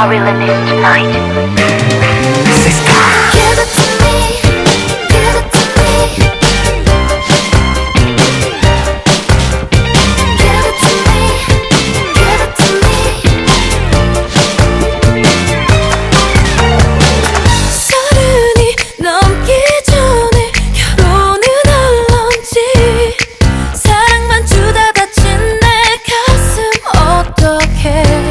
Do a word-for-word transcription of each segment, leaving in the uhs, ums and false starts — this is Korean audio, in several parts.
are released tonight. Give it to me, give it to me. Give it to me, give it to me. 서른이 넘기 전에 결혼은 할런지 사랑만 주다 다친 내 가슴 어떡해.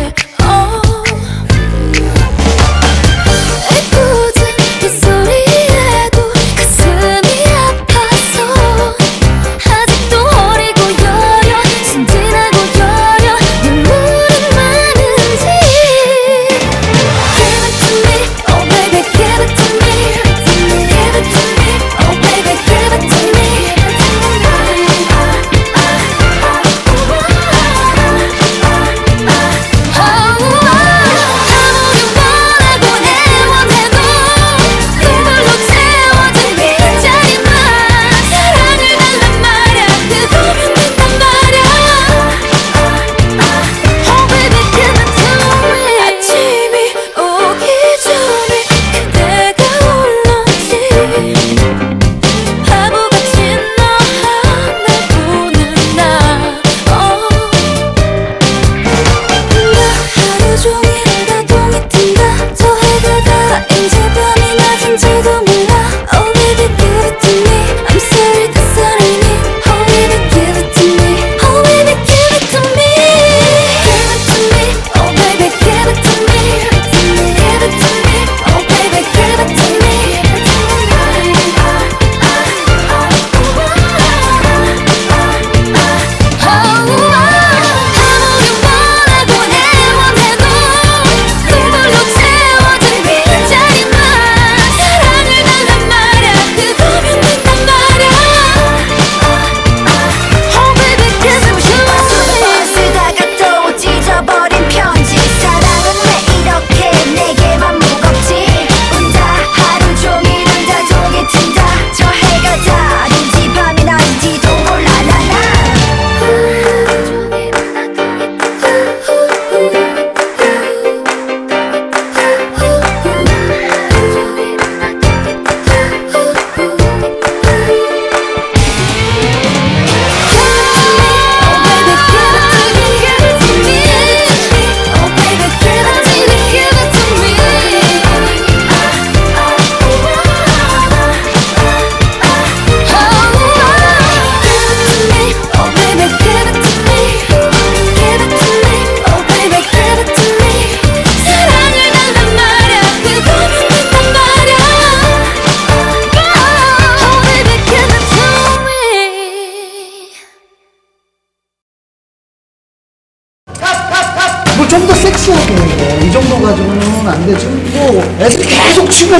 좀 더 섹시하게 해. 이 정도 가지고는 안 돼. 지금 뭐 애들이 계속 치고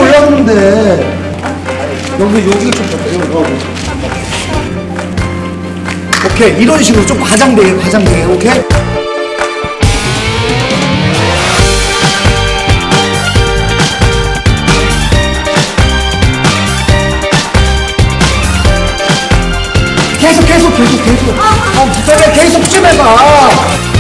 올라오는데 여기 여기가 좀 더 오케이 이런 식으로 좀 과장되게 과장되게 오케이. 계속 계속 계속 계속 아 부탁해 계속 좀 해봐.